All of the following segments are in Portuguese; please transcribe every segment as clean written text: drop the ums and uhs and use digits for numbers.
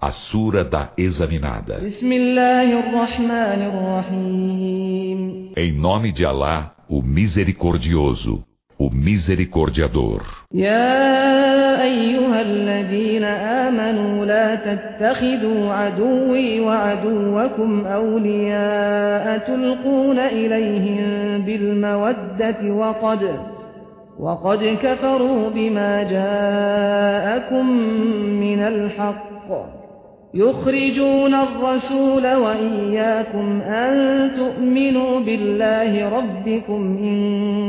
a Sura da Examinada. Em nome de Alá, o Misericordioso, o Misericordiador. يا أيها الذين آمنوا لا تتخذوا عدوي وعدوكم أولياء تلقون إليهم بالمودة وقد كفروا بما جاءكم من الحق يخرجون الرسول وإياكم أن تؤمنوا بالله ربكم إن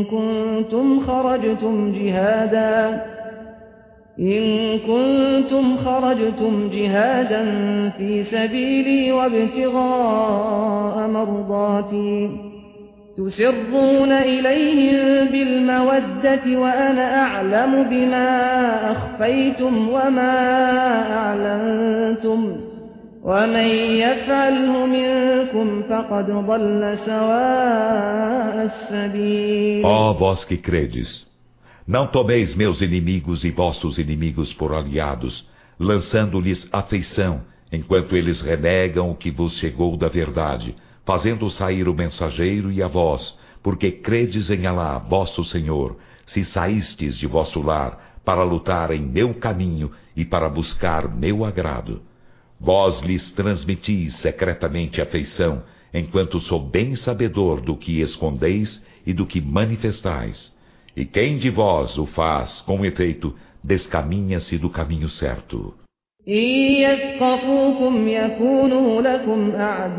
كنتم خرجتم جهادا في سبيلي وابتغاء مرضاتي تسرون إليهم بالمودة وأنا أعلم بما أخفيتم وما أعلنتم ومن يفعله منكم فقد ضل سواء السبيل. Ó vós que credes, não tomeis meus inimigos e vossos inimigos por aliados, lançando-lhes afeição, enquanto eles renegam o que vos chegou da verdade, fazendo sair o mensageiro e a vós, porque credes em Alá, vosso Senhor, se saístes de vosso lar para lutar em meu caminho e para buscar meu agrado. Vós lhes transmitis secretamente afeição, enquanto sou bem sabedor do que escondeis e do que manifestais. E quem de vós o faz, com efeito, descaminha-se do caminho certo. إن يثقفوكم يكونوا لكم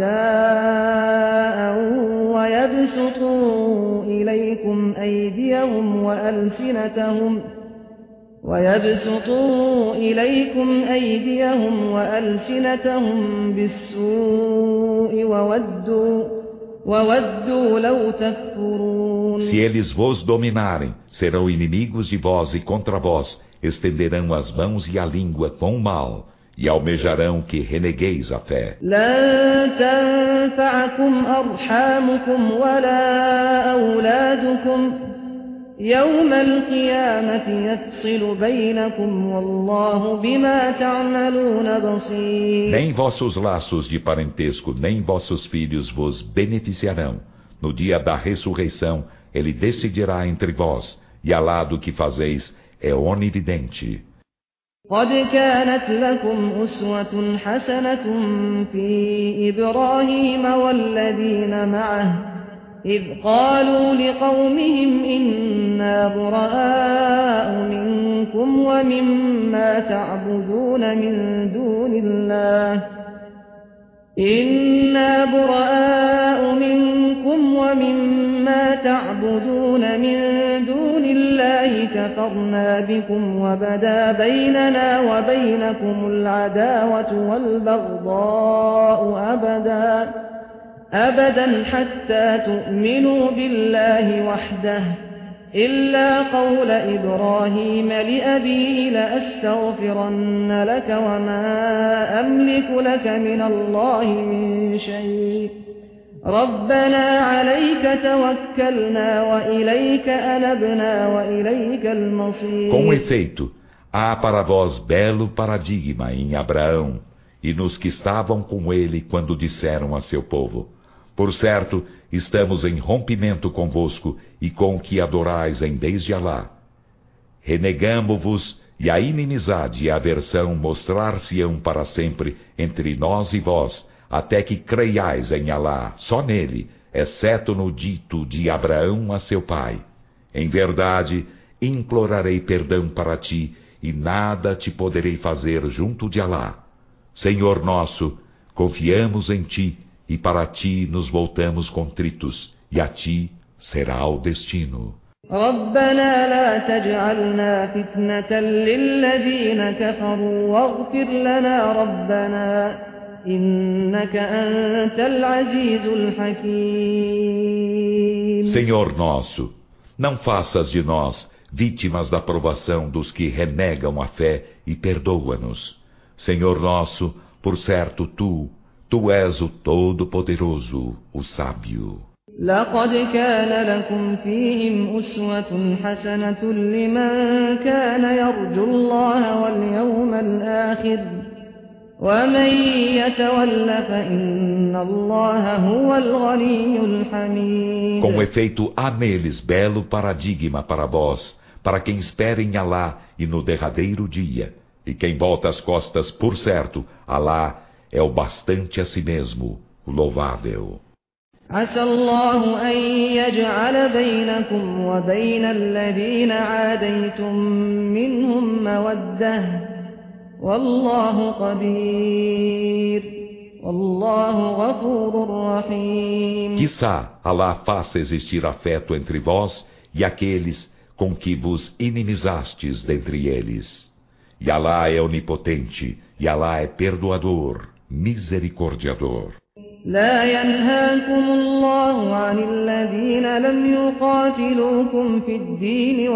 أعداء ويبسطوا إليكم أيديهم وألسنتهم بالسوء وودوا لو تكفرون. Se eles vos dominarem, serão inimigos de vós e contra vós estenderão as mãos e a língua com o mal e almejarão que renegueis a fé. لن تنفعكم أرحامكم ولا أولادكم يوم القيامة يفصل بينكم والله بما تعملون بصير. Nem vossos laços de parentesco, nem vossos filhos vos beneficiarão. No dia da ressurreição, ele decidirá entre vós, e Alá do que fazeis é onividente. قد كانت لكم أسوة حسنة في إبراهيم والذين معه إذ قالوا لقومهم إنا براء منكم ومما تعبدون من دون الله كفرنا بكم وبدا بيننا وبينكم العداوة والبغضاء أبدا حتى تؤمنوا بالله وحده إلا قول إبراهيم لأبيه لأستغفرن لك وما أملك لك من الله من شيء ربنا عليك توكلنا وإليك أنبنا وإليك المصير. Com efeito, há para vós belo paradigma em Abraão e nos que estavam com ele quando disseram a seu povo: por certo, estamos em rompimento convosco e com o que adorais em vez de Alá. Renegamo-vos e a inimizade e a aversão mostrar-se-ão para sempre entre nós e vós, até que creiais em Alá, só nele, exceto no dito de Abraão a seu pai. Em verdade, implorarei perdão para ti e nada te poderei fazer junto de Alá. Senhor nosso, confiamos em ti e para ti nos voltamos contritos, e a ti será o destino. ربنا لا تجعلنا فتنة للذين كفروا واغفر لنا ربنا إنك أنت العزيز الحكيم. Senhor nosso, não faças de nós vítimas da provação dos que renegam a fé e perdoa-nos. Senhor nosso, por certo Tu és o Todo-Poderoso, o Sábio. لقد كان لكم فيهم أسوة حسنة لمن كان يرجو الله واليوم الآخر ومن يتول فإن الله هو الغني الحميد. Com efeito, há neles belo paradigma para vós, para quem espera em Alá e no derradeiro dia. E quem volta as costas, por certo, Alá é o bastante a si mesmo, o louvável. عسى الله أن يجعل بينكم وبين الذين عاديتم منهم مودة والله قدير والله غفور رحيم. Quiçá Alá faça existir afeto entre vós e aqueles com que vos inimizastes dentre eles. E Alá é onipotente, e Alá é perdoador, misericordiador. لا ينهاكم الله عن الذين لم يقاتلوكم في الدين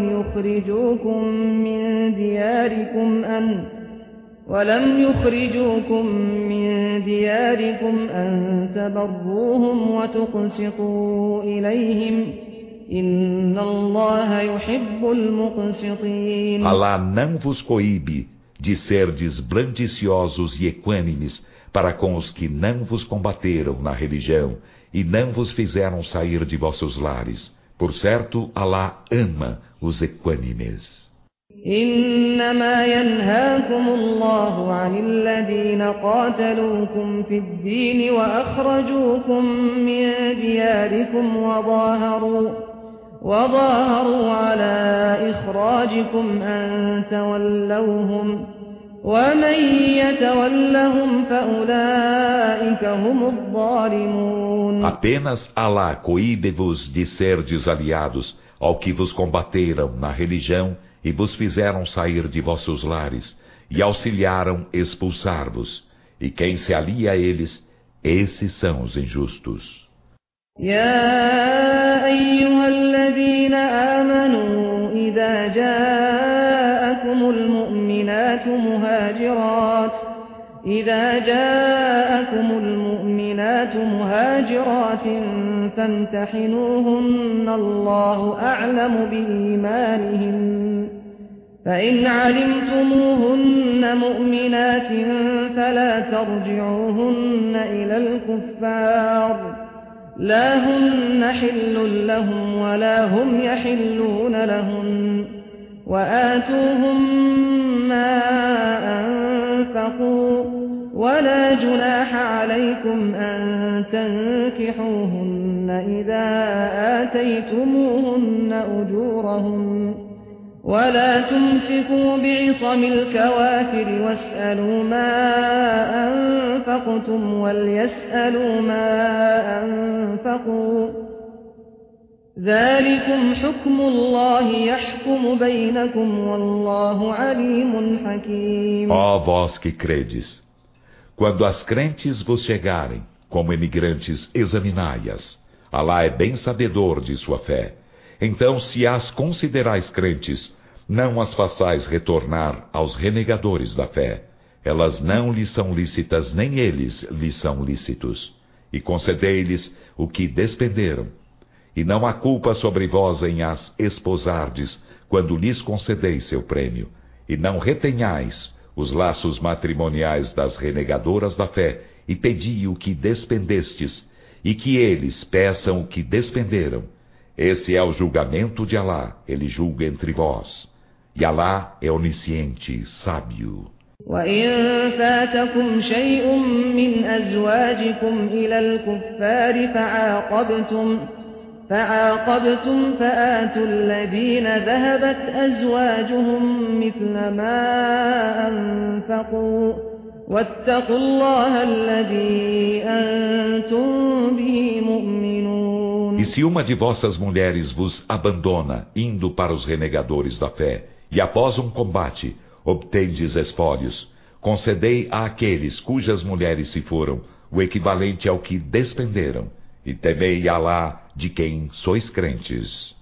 ولم يخرجوكم من دياركم أن تبروهم وتقسطوا إليهم إن الله يحب المقسطين. Alá não vos coíbe de serdes blandiciosos e equânimes para com os que não vos combateram na religião e não vos fizeram sair de vossos lares. Por certo, Alá ama os equânimes. إنما ينهاكم الله عن الذين قاتلوكم في الدين وأخرجوكم من دياركم وظاهروا على إخراجكم أن تولوهم ومن يتولهم فأولئك هم الظالمون. Apenas Alá coíbe-vos de serdes aliados ao que vos combateram na religião e vos fizeram sair de vossos lares, e auxiliaram expulsar-vos. E quem se alia a eles, esses são os injustos. يا أيها الذين آمنوا إذا جاءكم المؤمنات مهاجرات فامتحنوهن الله أعلم بإيمانهن فإن علمتموهن مؤمنات فلا ترجعوهن إلى الكفار لا هن حل لهم ولا هم يحلون لهن وآتوهم ما أنفقوا ولا جناح عليكم أن تنكحوهن إذا آتيتموهن أجورهن ولا تمسكوا بعصم الكوافر واسألوا ما أنفقتم وليسألوا ما أنفقوا ذلكم حكم الله يحكم بينكم والله عليم حكيم. Ó vós que credes, quando as crentes vos chegarem, como imigrantes, examinai-as. Alá é bem sabedor de sua fé. Então, se as considerais crentes, não as façais retornar aos renegadores da fé. Elas não lhes são lícitas, nem eles lhes são lícitos. E concedei-lhes o que despenderam. E não há culpa sobre vós em as esposardes, quando lhes concedeis seu prêmio. E não retenhais os laços matrimoniais das renegadoras da fé, e pedi o que despendestes, e que eles peçam o que despenderam. Esse é o julgamento de Alá, ele julga entre vós. E Alá é onisciente, sábio. وإن فاتكم شيء من أزواجكم إلى الكفار فعاقبتم فآتوا الذين ذهبت أزواجهم مثل ما أنفقوا واتقوا الله الذي أنتم به مؤمنون. E se uma de vossas mulheres vos abandona, indo para os renegadores da fé, e após um combate obtendes espólios, concedei àqueles cujas mulheres se foram o equivalente ao que despenderam, e temei Alá de quem sois crentes.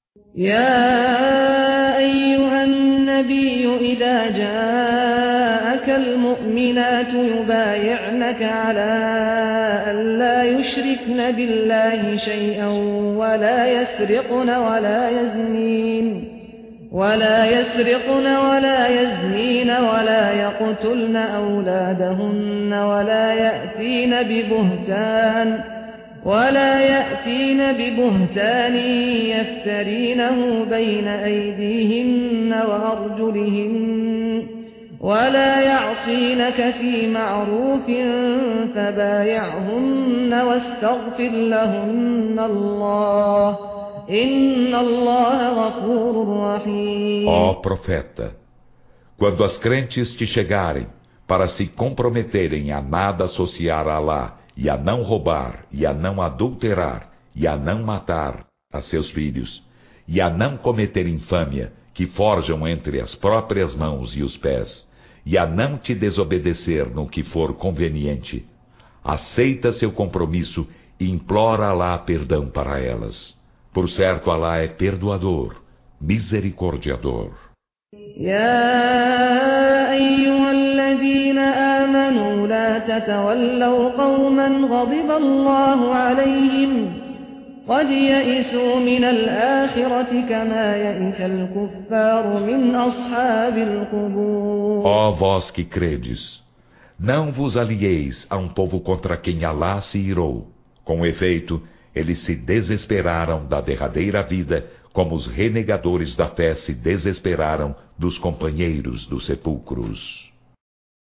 يا أيها النبي إذا جاءك المؤمنات يبايعنك على أن لا يشركن بالله شيئا ولا يسرقن ولا يسرقن ولا يزنين ولا يقتلن أولادهن ولا يأتين ببهتان يفترينه بين أيديهن وأرجلهن ولا يعصينك في معروف فبايعهن واستغفر لهن الله إن الله غفور رحيم. Ó profeta, quando as crentes te chegarem para se comprometerem a nada associar a Alá, e a não roubar, e a não adulterar, e a não matar a seus filhos, e a não cometer infâmia, que forjam entre as próprias mãos e os pés, e a não te desobedecer no que for conveniente, aceita seu compromisso e implora a Alá perdão para elas. Por certo, Alá é perdoador, misericordiador. يا أيها الذين آمنوا لا تتولوا قوما غضب الله عليهم قد يئسوا من الآخرة كما يئس الكفار من أصحاب القبور. Ó vós que credes, não vos alieis a um povo contra quem Alá se irou. Com efeito, eles se desesperaram da derradeira vida, como os renegadores da fé se desesperaram dos companheiros dos sepulcros.